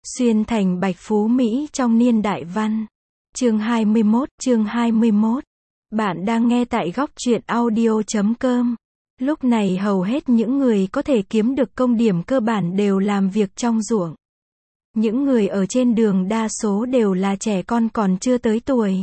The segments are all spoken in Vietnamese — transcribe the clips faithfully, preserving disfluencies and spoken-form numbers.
Xuyên thành Bạch Phú Mỹ trong niên đại văn. Chương hai mươi mốt, chương hai mươi mốt. Bạn đang nghe tại góc truyện audio chấm com. Lúc này hầu hết những người có thể kiếm được công điểm cơ bản đều làm việc trong ruộng. Những người ở trên đường đa số đều là trẻ con còn chưa tới tuổi.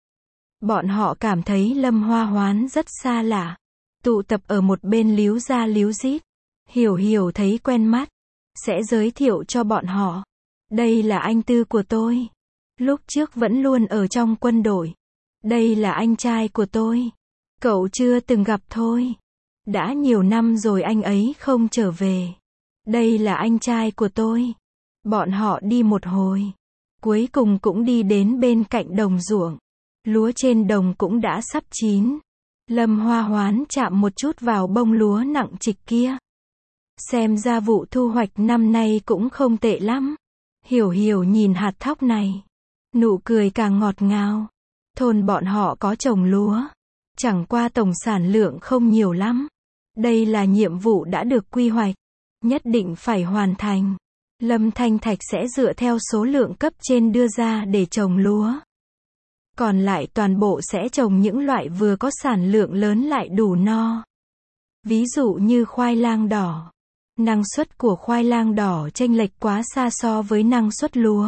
Bọn họ cảm thấy Lâm Hoa Hoán rất xa lạ. Tụ tập ở một bên líu ra líu rít. Hiểu Hiểu thấy quen mắt, sẽ giới thiệu cho bọn họ. Đây là anh Tư của tôi. Lúc trước vẫn luôn ở trong quân đội. Đây là anh trai của tôi. Cậu chưa từng gặp thôi. Đã nhiều năm rồi anh ấy không trở về. Đây là anh trai của tôi. Bọn họ đi một hồi. Cuối cùng cũng đi đến bên cạnh đồng ruộng. Lúa trên đồng cũng đã sắp chín. Lâm Hoa Hoán chạm một chút vào bông lúa nặng trịch kia. Xem ra vụ thu hoạch năm nay cũng không tệ lắm. Hiểu Hiểu nhìn hạt thóc này. Nụ cười càng ngọt ngào. Thôn bọn họ có trồng lúa. Chẳng qua tổng sản lượng không nhiều lắm. Đây là nhiệm vụ đã được quy hoạch. Nhất định phải hoàn thành. Lâm Thanh Thạch sẽ dựa theo số lượng cấp trên đưa ra để trồng lúa. Còn lại toàn bộ sẽ trồng những loại vừa có sản lượng lớn lại đủ no. Ví dụ như khoai lang đỏ. Năng suất của khoai lang đỏ chênh lệch quá xa so với năng suất lúa.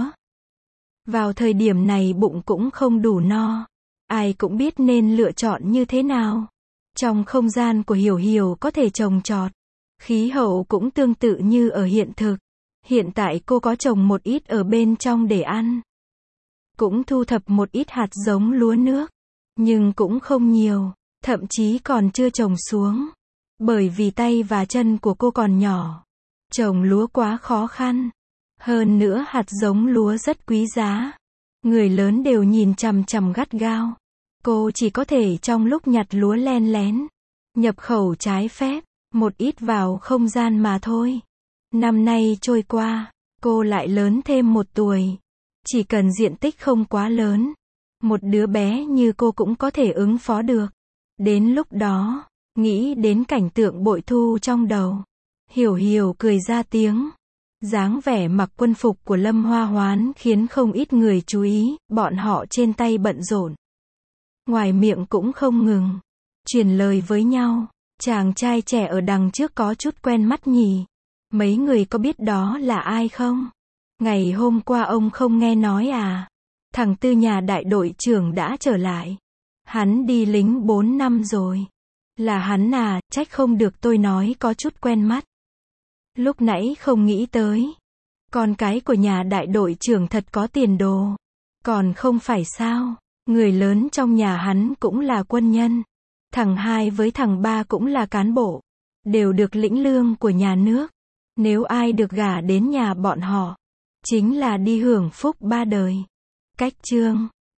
Vào thời điểm này bụng cũng không đủ no. Ai cũng biết nên lựa chọn như thế nào. Trong không gian của Hiểu Hiểu có thể trồng trọt. Khí hậu cũng tương tự như ở hiện thực. Hiện tại cô có trồng một ít ở bên trong để ăn. Cũng thu thập một ít hạt giống lúa nước. Nhưng cũng không nhiều. Thậm chí còn chưa trồng xuống. Bởi vì tay và chân của cô còn nhỏ. Trồng lúa quá khó khăn. Hơn nữa hạt giống lúa rất quý giá. Người lớn đều nhìn chằm chằm gắt gao. Cô chỉ có thể trong lúc nhặt lúa len lén. Nhập khẩu trái phép. Một ít vào không gian mà thôi. Năm nay trôi qua. Cô lại lớn thêm một tuổi. Chỉ cần diện tích không quá lớn. Một đứa bé như cô cũng có thể ứng phó được. Đến lúc đó. Nghĩ đến cảnh tượng bội thu trong đầu. Hiểu Hiểu cười ra tiếng. Dáng vẻ mặc quân phục của Lâm Hoa Hoán khiến không ít người chú ý. Bọn họ trên tay bận rộn. Ngoài miệng cũng không ngừng. Truyền lời với nhau. Chàng trai trẻ ở đằng trước có chút quen mắt nhỉ. Mấy người có biết đó là ai không? Ngày hôm qua ông không nghe nói à? Thằng Tư nhà đại đội trưởng đã trở lại. Hắn đi lính bốn năm rồi. Là hắn à, trách không được tôi nói có chút quen mắt. Lúc nãy không nghĩ tới. Con cái của nhà đại đội trưởng thật có tiền đồ. Còn không phải sao, người lớn trong nhà hắn cũng là quân nhân. Thằng hai với thằng ba cũng là cán bộ. Đều được lĩnh lương của nhà nước. Nếu ai được gả đến nhà bọn họ, chính là đi hưởng phúc ba đời. Cách chương